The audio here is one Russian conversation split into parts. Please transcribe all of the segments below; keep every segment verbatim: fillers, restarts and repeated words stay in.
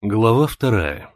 Глава вторая.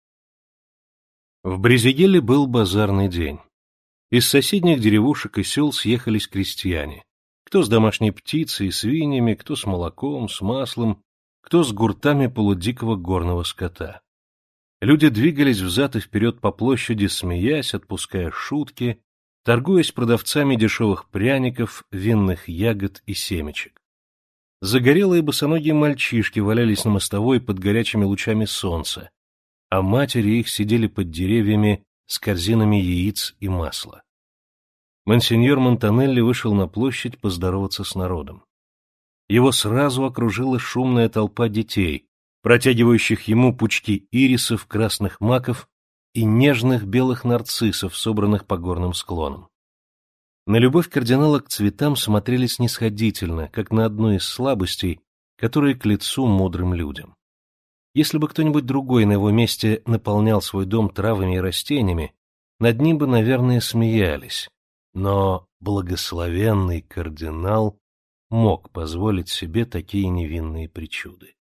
В Брезигеле был базарный день. Из соседних деревушек и сел съехались крестьяне. Кто с домашней птицей и свиньями, кто с молоком, с маслом, кто с гуртами полудикого горного скота. Люди двигались взад и вперед по площади, смеясь, отпуская шутки, торгуясь продавцами дешевых пряников, винных ягод и семечек. Загорелые босоногие мальчишки валялись на мостовой под горячими лучами солнца, а матери их сидели под деревьями с корзинами яиц и масла. Монсеньор Монтанелли вышел на площадь поздороваться с народом. Его сразу окружила шумная толпа детей, протягивающих ему пучки ирисов, красных маков и нежных белых нарциссов, собранных по горным склонам. На любовь кардинала к цветам смотрели снисходительно, как на одну из слабостей, которые к лицу мудрым людям. Если бы кто-нибудь другой на его месте наполнял свой дом травами и растениями, над ним бы, наверное, смеялись. Но благословенный кардинал мог позволить себе такие невинные причуды.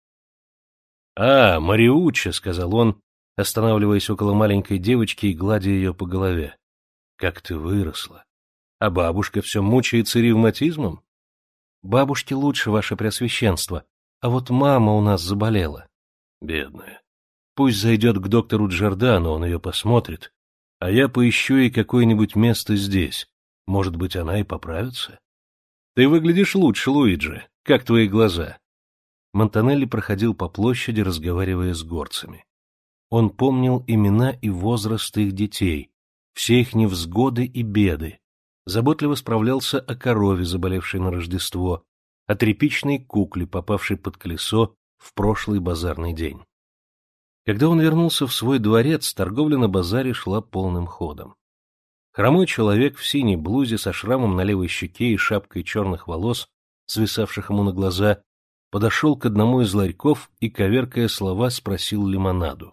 — А, Мариуччо, — сказал он, останавливаясь около маленькой девочки и гладя ее по голове, — как ты выросла! А бабушка все мучается ревматизмом? Бабушке лучше, ваше преосвященство, а вот мама у нас заболела. Бедная. Пусть зайдет к доктору Джордану, он ее посмотрит, а я поищу ей какое-нибудь место здесь. Может быть, она и поправится? Ты выглядишь лучше, Луиджи. Как твои глаза? Монтанелли проходил по площади, разговаривая с горцами. Он помнил имена и возраст их детей, все их невзгоды и беды, заботливо справлялся о корове, заболевшей на Рождество, о тряпичной кукле, попавшей под колесо в прошлый базарный день. Когда он вернулся в свой дворец, торговля на базаре шла полным ходом. Хромой человек в синей блузе со шрамом на левой щеке и шапкой черных волос, свисавших ему на глаза, подошел к одному из ларьков и, коверкая слова, спросил лимонаду.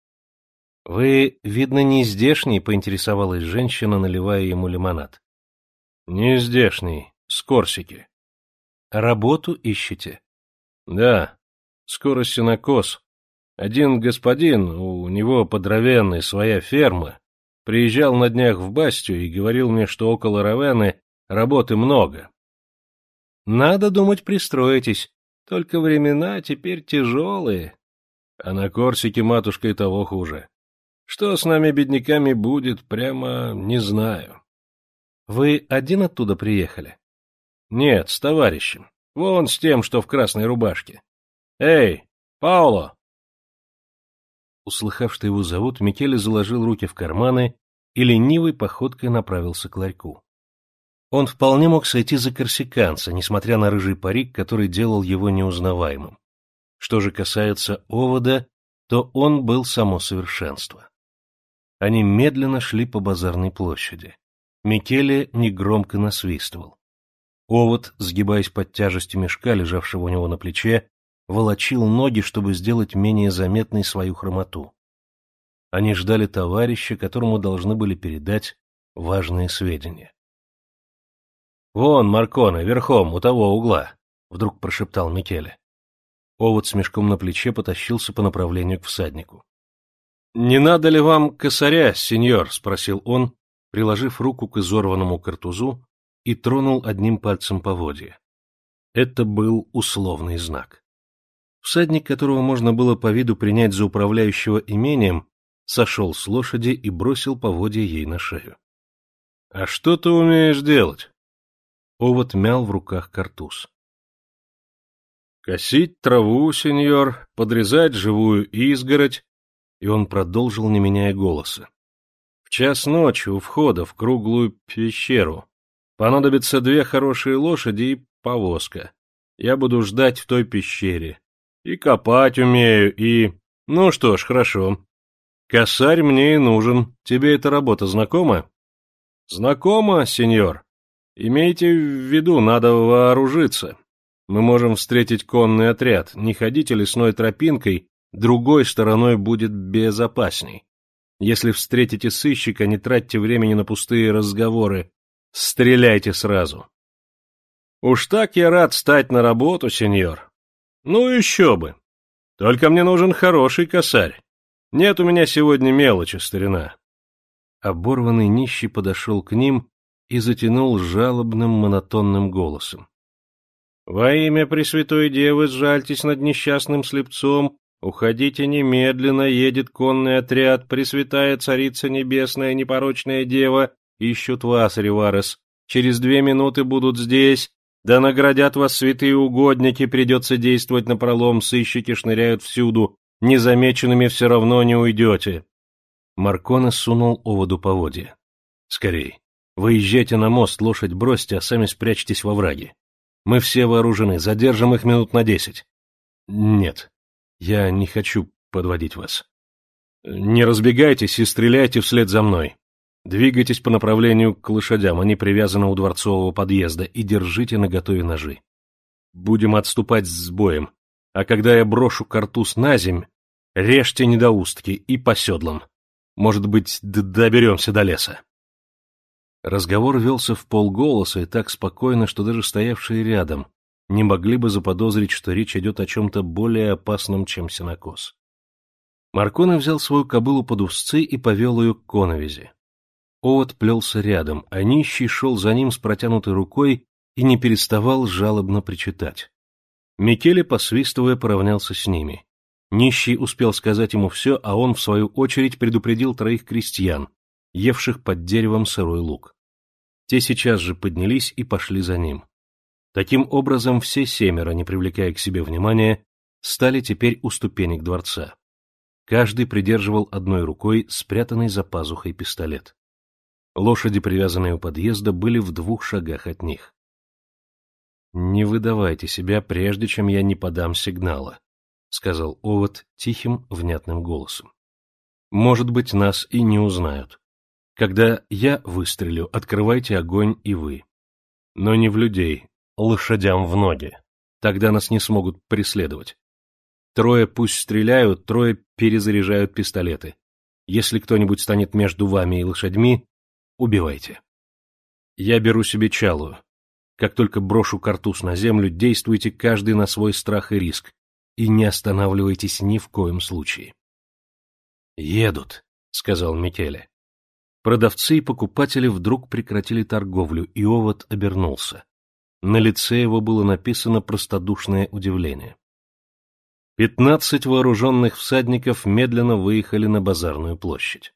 — Вы, видно, не здешний, — поинтересовалась женщина, наливая ему лимонад. — Не здешний, с Корсики. — Работу ищете? — Да, скоро сенокос. Один господин, у него под Равенной своя ферма, приезжал на днях в Бастию и говорил мне, что около Равенны работы много. — Надо думать, пристроитесь, только времена теперь тяжелые. А на Корсике, матушка, и того хуже. Что с нами, бедняками, будет, прямо не знаю. Вы один оттуда приехали? Нет, с товарищем. Вон с тем, что в красной рубашке. Эй, Пауло! Услыхав, что его зовут, Микеле заложил руки в карманы и ленивой походкой направился к ларьку. Он вполне мог сойти за корсиканца, несмотря на рыжий парик, который делал его неузнаваемым. Что же касается овода, то он был само совершенство. Они медленно шли по базарной площади. Микеле негромко насвистывал. Овод, сгибаясь под тяжестью мешка, лежавшего у него на плече, волочил ноги, чтобы сделать менее заметной свою хромоту. Они ждали товарища, которому должны были передать важные сведения. — Вон, Марконе, верхом, у того угла, — вдруг прошептал Микеле. Овод с мешком на плече потащился по направлению к всаднику. — Не надо ли вам косаря, сеньор? — спросил он, приложив руку к изорванному картузу, и тронул одним пальцем поводья. Это был условный знак. Всадник, которого можно было по виду принять за управляющего имением, сошел с лошади и бросил поводья ей на шею. — А что ты умеешь делать? Овод мял в руках картуз. — Косить траву, сеньор, подрезать живую изгородь, и он продолжил, не меняя голоса. В час ночи у входа в круглую пещеру понадобится две хорошие лошади и повозка. Я буду ждать в той пещере. И копать умею, и... Ну что ж, хорошо. Косарь мне и нужен. Тебе эта работа знакома? Знакома, сеньор. Имейте в виду, надо вооружиться. Мы можем встретить конный отряд. Не ходите лесной тропинкой, другой стороной будет безопасней. Если встретите сыщика, не тратьте времени на пустые разговоры. Стреляйте сразу. Уж так я рад стать на работу, сеньор. Ну еще бы. Только мне нужен хороший косарь. Нет у меня сегодня мелочи, старина. Оборванный нищий подошел к ним и затянул жалобным монотонным голосом. — Во имя Пресвятой Девы сжальтесь над несчастным слепцом, уходите немедленно, едет конный отряд, Пресвятая Царица Небесная, непорочная Дева, ищут вас, Реварес, через две минуты будут здесь, да наградят вас святые угодники, придется действовать напролом, сыщики шныряют всюду, незамеченными все равно не уйдете. Марконе сунул оводу поводья. — Скорей, выезжайте на мост, лошадь бросьте, а сами спрячьтесь во враге. Мы все вооружены, задержим их минут на десять. — Нет, я не хочу подводить вас. Не разбегайтесь и стреляйте вслед за мной. Двигайтесь по направлению к лошадям, они привязаны у дворцового подъезда, и держите наготове ножи. Будем отступать с боем, а когда я брошу картуз на земь, режьте недоустки и по седлам. Может быть, доберемся до леса. Разговор велся вполголоса и так спокойно, что даже стоявшие рядом не могли бы заподозрить, что речь идет о чем-то более опасном, чем сенокос. Марконе взял свою кобылу под узцы и повел ее к коновизи. Овод плелся рядом, а нищий шел за ним с протянутой рукой и не переставал жалобно причитать. Микеле, посвистывая, поравнялся с ними. Нищий успел сказать ему все, а он, в свою очередь, предупредил троих крестьян, евших под деревом сырой лук. Те сейчас же поднялись и пошли за ним. Таким образом, все семеро, не привлекая к себе внимания, стали теперь у ступенек дворца. Каждый придерживал одной рукой спрятанный за пазухой пистолет. Лошади, привязанные у подъезда, были в двух шагах от них. — Не выдавайте себя, прежде чем я не подам сигнала, — сказал Овод тихим, внятным голосом. — Может быть, нас и не узнают. Когда я выстрелю, открывайте огонь и вы. Но не в людей, лошадям в ноги. Тогда нас не смогут преследовать. Трое пусть стреляют, трое перезаряжают пистолеты. Если кто-нибудь станет между вами и лошадьми, убивайте. Я беру себе чалую. Как только брошу картуз на землю, действуйте каждый на свой страх и риск, и не останавливайтесь ни в коем случае. — Едут, — сказал Микеле. Продавцы и покупатели вдруг прекратили торговлю, и Овод обернулся. На лице его было написано простодушное удивление. Пятнадцать вооруженных всадников медленно выехали на базарную площадь.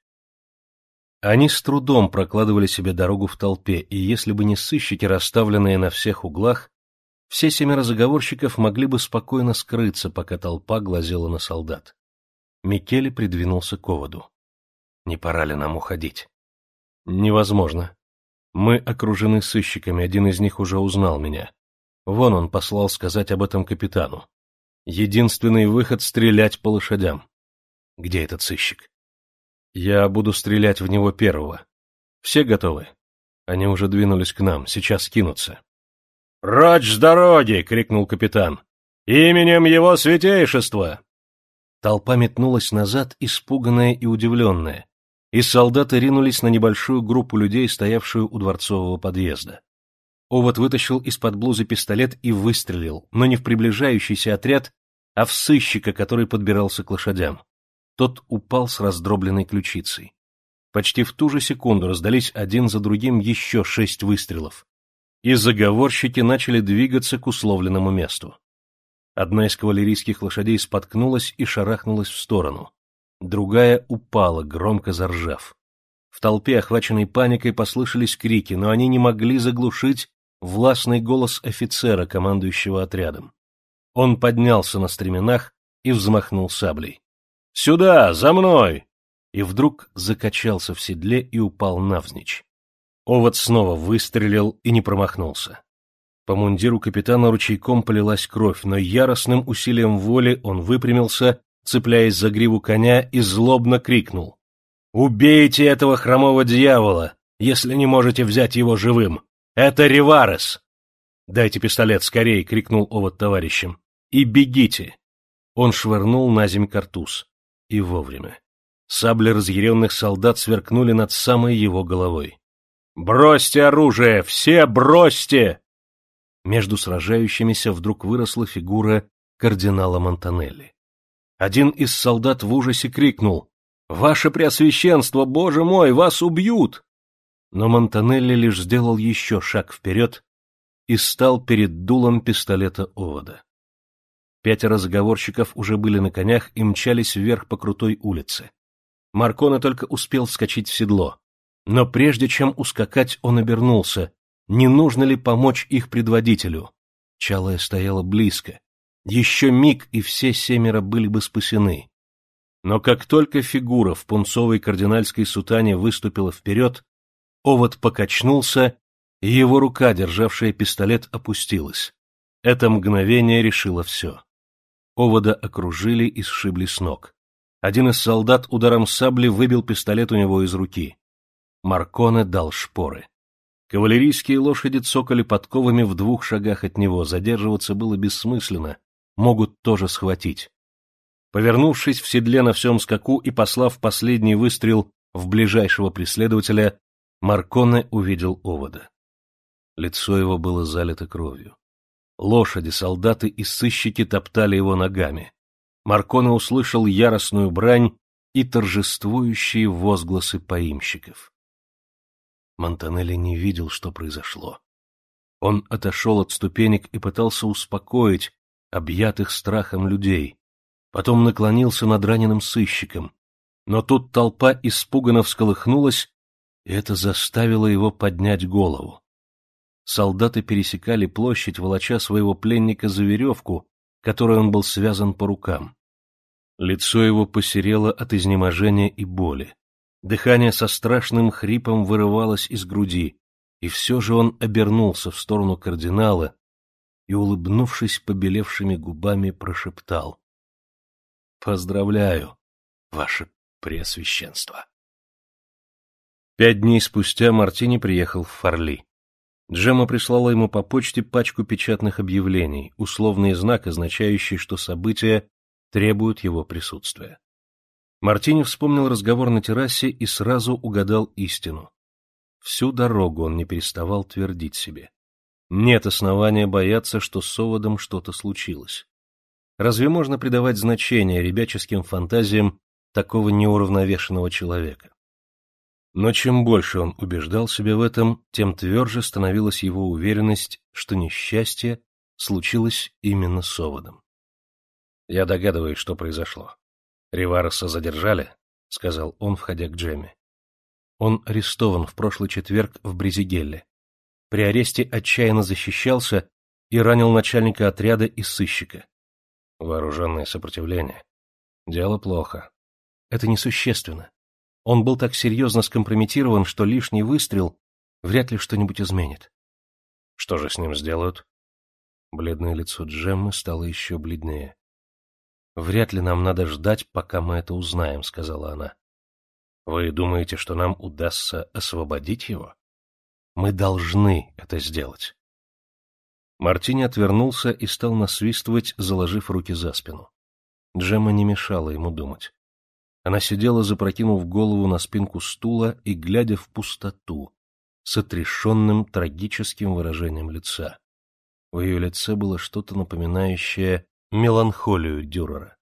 Они с трудом прокладывали себе дорогу в толпе, и если бы не сыщики, расставленные на всех углах, все семеро заговорщиков могли бы спокойно скрыться, пока толпа глазела на солдат. Микеле придвинулся к Оводу. — Не пора ли нам уходить? — Невозможно. Мы окружены сыщиками, один из них уже узнал меня. Вон он послал сказать об этом капитану. Единственный выход — стрелять по лошадям. Где этот сыщик? Я буду стрелять в него первого. Все готовы? Они уже двинулись к нам, сейчас кинутся. — Прочь с дороги! — крикнул капитан. — Именем его святейшества! Толпа метнулась назад, испуганная и удивленная, и солдаты ринулись на небольшую группу людей, стоявшую у дворцового подъезда. Овод вытащил из-под блузы пистолет и выстрелил, но не в приближающийся отряд, а в сыщика, который подбирался к лошадям. Тот упал с раздробленной ключицей. Почти в ту же секунду раздались один за другим еще шесть выстрелов, и заговорщики начали двигаться к условленному месту. Одна из кавалерийских лошадей споткнулась и шарахнулась в сторону. Другая упала, громко заржав. В толпе, охваченной паникой, послышались крики, но они не могли заглушить властный голос офицера, командующего отрядом. Он поднялся на стременах и взмахнул саблей. «Сюда, за мной!» И вдруг закачался в седле и упал навзничь. Овод снова выстрелил и не промахнулся. По мундиру капитана ручейком полилась кровь, но яростным усилием воли он выпрямился, цепляясь за гриву коня, и злобно крикнул: «Убейте этого хромого дьявола, если не можете взять его живым! Это Реварес!» «Дайте пистолет, скорей!» — крикнул Овод товарищам. «И бегите!» Он швырнул на земь картуз. И вовремя. Сабли разъяренных солдат сверкнули над самой его головой. «Бросьте оружие! Все бросьте!» Между сражающимися вдруг выросла фигура кардинала Монтанелли. Один из солдат в ужасе крикнул: «Ваше Преосвященство, Боже мой, вас убьют!» Но Монтанелли лишь сделал еще шаг вперед и стал перед дулом пистолета Овода. Пятеро заговорщиков уже были на конях и мчались вверх по крутой улице. Марконе только успел вскочить в седло. Но прежде чем ускакать, он обернулся. Не нужно ли помочь их предводителю? Чалая стояла близко. Еще миг, и все семеро были бы спасены. Но как только фигура в пунцовой кардинальской сутане выступила вперед, Овод покачнулся, и его рука, державшая пистолет, опустилась. Это мгновение решило все. Овода окружили и сшибли с ног. Один из солдат ударом сабли выбил пистолет у него из руки. Марконе дал шпоры. Кавалерийские лошади цокали подковами в двух шагах от него, задерживаться было бессмысленно, могут тоже схватить. Повернувшись в седле на всем скаку и послав последний выстрел в ближайшего преследователя, Марконе увидел Овода. Лицо его было залито кровью. Лошади, солдаты и сыщики топтали его ногами. Марконе услышал яростную брань и торжествующие возгласы поимщиков. Монтанелли не видел, что произошло. Он отошел от ступенек и пытался успокоить объятых страхом людей, потом наклонился над раненым сыщиком, но тут толпа испуганно всколыхнулась, и это заставило его поднять голову. Солдаты пересекали площадь, волоча своего пленника за веревку, которой он был связан по рукам. Лицо его посерело от изнеможения и боли. Дыхание со страшным хрипом вырывалось из груди, и все же он обернулся в сторону кардинала и, улыбнувшись побелевшими губами, прошептал: «Поздравляю, ваше Преосвященство». Пять дней спустя Мартини приехал в Фарли. Джемма прислала ему по почте пачку печатных объявлений, условный знак, означающий, что события требуют его присутствия. Мартини вспомнил разговор на террасе и сразу угадал истину. Всю дорогу он не переставал твердить себе: нет основания бояться, что с Оводом что-то случилось. Разве можно придавать значение ребяческим фантазиям такого неуравновешенного человека? Но чем больше он убеждал себя в этом, тем тверже становилась его уверенность, что несчастье случилось именно с Оводом. «Я догадываюсь, что произошло. Ривареса задержали?» — сказал он, входя к Джемме. Он арестован в прошлый четверг в Брезигелле. При аресте отчаянно защищался и ранил начальника отряда и сыщика. Вооруженное сопротивление. Дело плохо. Это несущественно. Он был так серьезно скомпрометирован, что лишний выстрел вряд ли что-нибудь изменит. Что же с ним сделают? Бледное лицо Джеммы стало еще бледнее. «Вряд ли нам надо ждать, пока мы это узнаем», — сказала она. «Вы думаете, что нам удастся освободить его? Мы должны это сделать». Мартини отвернулся и стал насвистывать, заложив руки за спину. Джемма не мешала ему думать. Она сидела, запрокинув голову на спинку стула и глядя в пустоту, с отрешенным трагическим выражением лица. В ее лице было что-то напоминающее меланхолию Дюрера.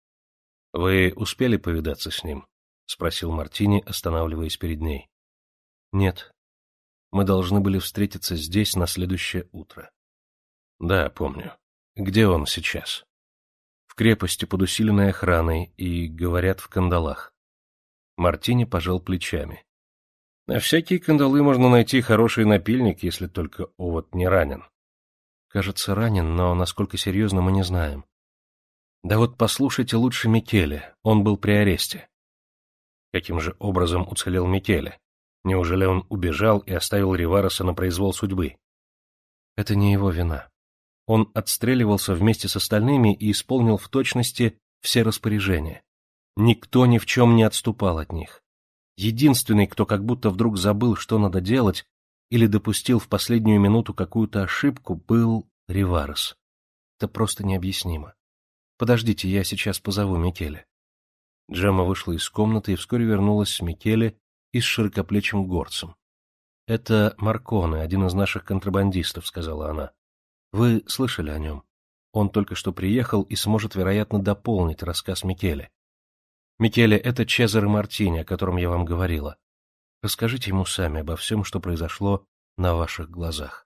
— Вы успели повидаться с ним? — спросил Мартини, останавливаясь перед ней. — Нет. Мы должны были встретиться здесь на следующее утро. — Да, помню. Где он сейчас? В крепости под усиленной охраной и, говорят, в кандалах. Мартини пожал плечами. На всякие кандалы можно найти хороший напильник, если только Овод не ранен. Кажется, ранен, но насколько серьезно мы не знаем. Да вот послушайте лучше Микеле, он был при аресте. Каким же образом уцелел Микеле? Неужели он убежал и оставил Ривареса на произвол судьбы? Это не его вина. Он отстреливался вместе с остальными и исполнил в точности все распоряжения. Никто ни в чем не отступал от них. Единственный, кто как будто вдруг забыл, что надо делать, или допустил в последнюю минуту какую-то ошибку, был Риварес. Это просто необъяснимо. Подождите, я сейчас позову Микеле. Джемма вышла из комнаты и вскоре вернулась с Микеле и с широкоплечим горцем. — Это Марконе, один из наших контрабандистов, — сказала она. — Вы слышали о нем? Он только что приехал и сможет, вероятно, дополнить рассказ Микеле. Микеле, это Чезаре Мартини, о котором я вам говорила. Расскажите ему сами обо всем, что произошло на ваших глазах.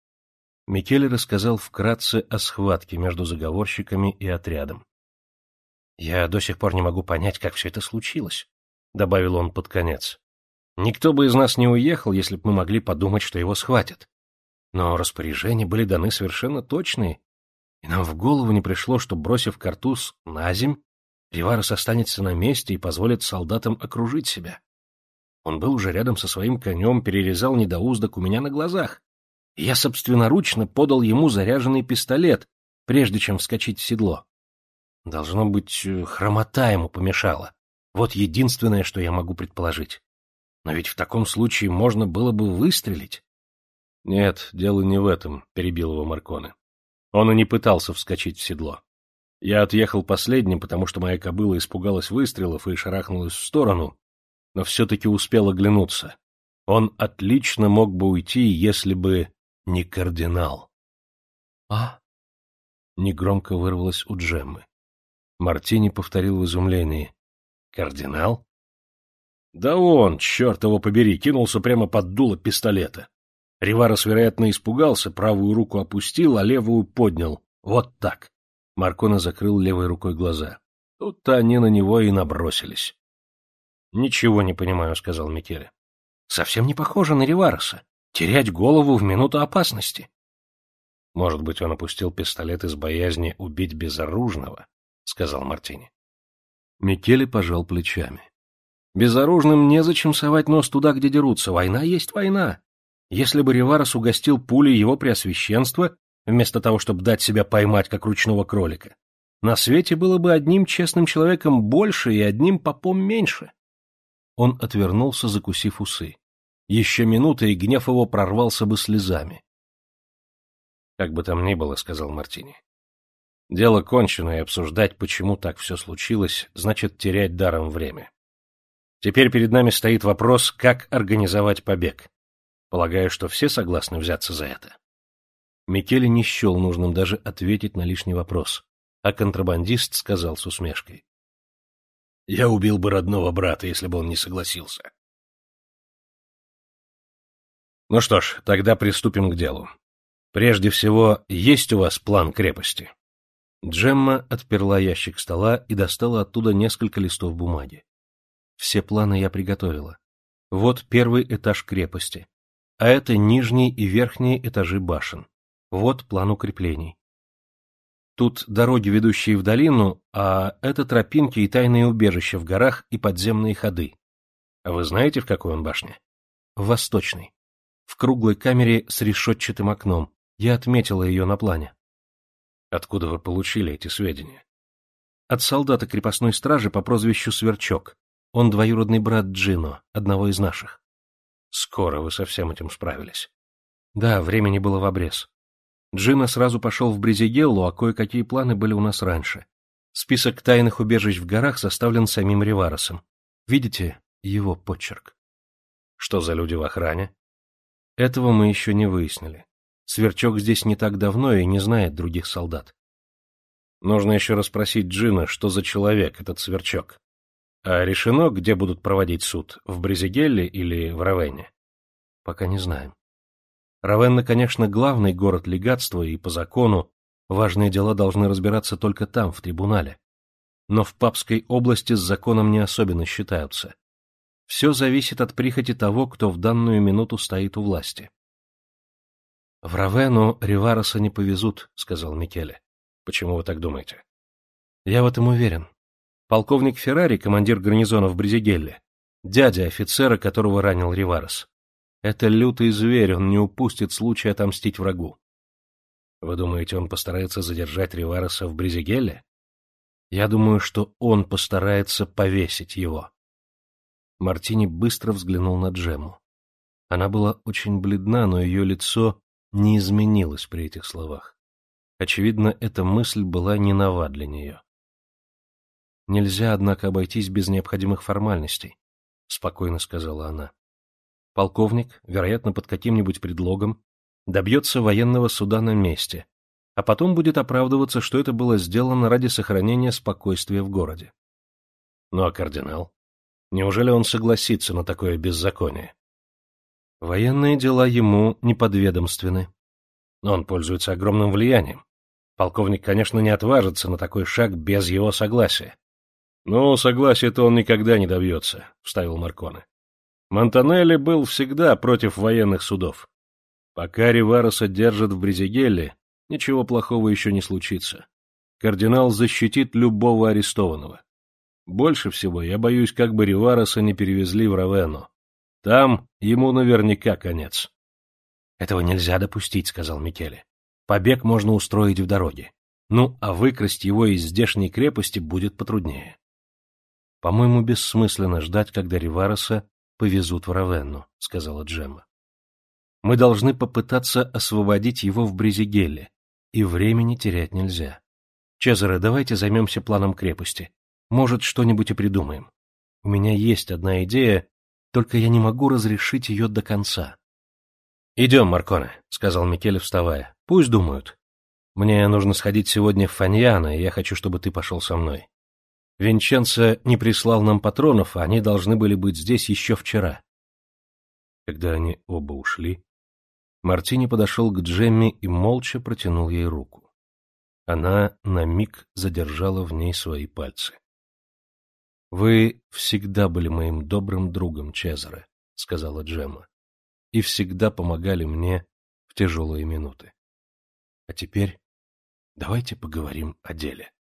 Микеле рассказал вкратце о схватке между заговорщиками и отрядом. «Я до сих пор не могу понять, как все это случилось», — добавил он под конец. «Никто бы из нас не уехал, если бы мы могли подумать, что его схватят. Но распоряжения были даны совершенно точные, и нам в голову не пришло, что, бросив картуз на земь, Риварес останется на месте и позволит солдатам окружить себя. Он был уже рядом со своим конем, перерезал недоуздок у меня на глазах, и я собственноручно подал ему заряженный пистолет, прежде чем вскочить в седло. Должно быть, хромота ему помешала. Вот единственное, что я могу предположить. Но ведь в таком случае можно было бы выстрелить». «Нет, дело не в этом», — перебил его Марконе. Он и не пытался вскочить в седло. Я отъехал последним, потому что моя кобыла испугалась выстрелов и шарахнулась в сторону, но все-таки успел оглянуться. Он отлично мог бы уйти, если бы не кардинал. «А?» — негромко вырвалось у Джеммы. Мартини повторил в изумлении. «Кардинал?» «Да он, черт его побери, кинулся прямо под дуло пистолета. Риварес, вероятно, испугался, правую руку опустил, а левую поднял. Вот так». Марконе закрыл левой рукой глаза. Тут-то они на него и набросились. «Ничего не понимаю», — сказал Микеле. «Совсем не похоже на Ривареса. Терять голову в минуту опасности». «Может быть, он опустил пистолет из боязни убить безоружного», — сказал Мартини. Микеле пожал плечами. «Безоружным незачем совать нос туда, где дерутся. Война есть война. Если бы Риварес угостил пулей его преосвященства, вместо того, чтобы дать себя поймать, как ручного кролика, на свете было бы одним честным человеком больше и одним попом меньше». Он отвернулся, закусив усы. Еще минута, и гнев его прорвался бы слезами. «Как бы там ни было», — сказал Мартини. «Дело кончено, и обсуждать, почему так все случилось, значит терять даром время. Теперь перед нами стоит вопрос, как организовать побег. Полагаю, что все согласны взяться за это». Микеле не счел нужным даже ответить на лишний вопрос, а контрабандист сказал с усмешкой. «Я убил бы родного брата, если бы он не согласился». «Ну что ж, тогда приступим к делу. Прежде всего, есть у вас план крепости?» Джемма отперла ящик стола и достала оттуда несколько листов бумаги. «Все планы я приготовила. Вот первый этаж крепости, а это нижние и верхние этажи башен. Вот план укреплений. Тут дороги, ведущие в долину, а это тропинки и тайные убежища в горах и подземные ходы. А вы знаете, в какой он башне?» «В восточной. В круглой камере с решетчатым окном. Я отметила ее на плане». «Откуда вы получили эти сведения?» «От солдата крепостной стражи по прозвищу Сверчок. Он двоюродный брат Джино, одного из наших». «Скоро вы со всем этим справились». «Да, времени было в обрез. Джино сразу пошел в Бризигеллу, а кое-какие планы были у нас раньше. Список тайных убежищ в горах составлен самим Риваресом. Видите, его почерк». «Что за люди в охране?» «Этого мы еще не выяснили. Сверчок здесь не так давно и не знает других солдат». «Нужно еще расспросить Джино, что за человек этот Сверчок. А решено, где будут проводить суд, в Бризигелле или в Равенне?» «Пока не знаем. Равенна, конечно, главный город легатства, и по закону важные дела должны разбираться только там, в трибунале. Но в Папской области с законом не особенно считаются. Все зависит от прихоти того, кто в данную минуту стоит у власти». «В Равенну Ривареса не повезут», — сказал Микеле. «Почему вы так думаете?» «Я в этом уверен. Полковник Феррари, командир гарнизона в Бризигелле, дядя офицера, которого ранил Риварес. Это лютый зверь, он не упустит случая отомстить врагу». «Вы думаете, он постарается задержать Ривареса в Бризигелле?» «Я думаю, что он постарается повесить его». Мартини быстро взглянул на Джемму. Она была очень бледна, но ее лицо не изменилось при этих словах. Очевидно, эта мысль была не нова для нее. «Нельзя, однако, обойтись без необходимых формальностей», — спокойно сказала она. «Полковник, вероятно, под каким-нибудь предлогом, добьется военного суда на месте, а потом будет оправдываться, что это было сделано ради сохранения спокойствия в городе. Ну а кардинал? Неужели он согласится на такое беззаконие? Военные дела ему неподведомственны. Он пользуется огромным влиянием. Полковник, конечно, не отважится на такой шаг без его согласия. — Ну, согласия-то он никогда не добьется, — вставил Марконе. Монтанелли был всегда против военных судов. Пока Ривареса держат в Бризигелле, ничего плохого еще не случится. Кардинал защитит любого арестованного. Больше всего я боюсь, как бы Ривареса не перевезли в Равенну. Там ему наверняка конец. — Этого нельзя допустить, — сказал Микеле. — Побег можно устроить в дороге. Ну, а выкрасть его из здешней крепости будет потруднее. — По-моему, бессмысленно ждать, когда Ривареса повезут в Равенну, — сказала Джемма. — Мы должны попытаться освободить его в Бризигелле, и времени терять нельзя. Чезаре, давайте займемся планом крепости. Может, что-нибудь и придумаем. У меня есть одна идея, только я не могу разрешить ее до конца. — Идем, Марконе, — сказал Микеле, вставая. — Пусть думают. Мне нужно сходить сегодня в Фаньяно, и я хочу, чтобы ты пошел со мной. Винченцо не прислал нам патронов, а они должны были быть здесь еще вчера. Когда они оба ушли, Мартини подошел к Джемме и молча протянул ей руку. Она на миг задержала в ней свои пальцы. — Вы всегда были моим добрым другом, Чезаре, — сказала Джемма, — и всегда помогали мне в тяжелые минуты. А теперь давайте поговорим о деле.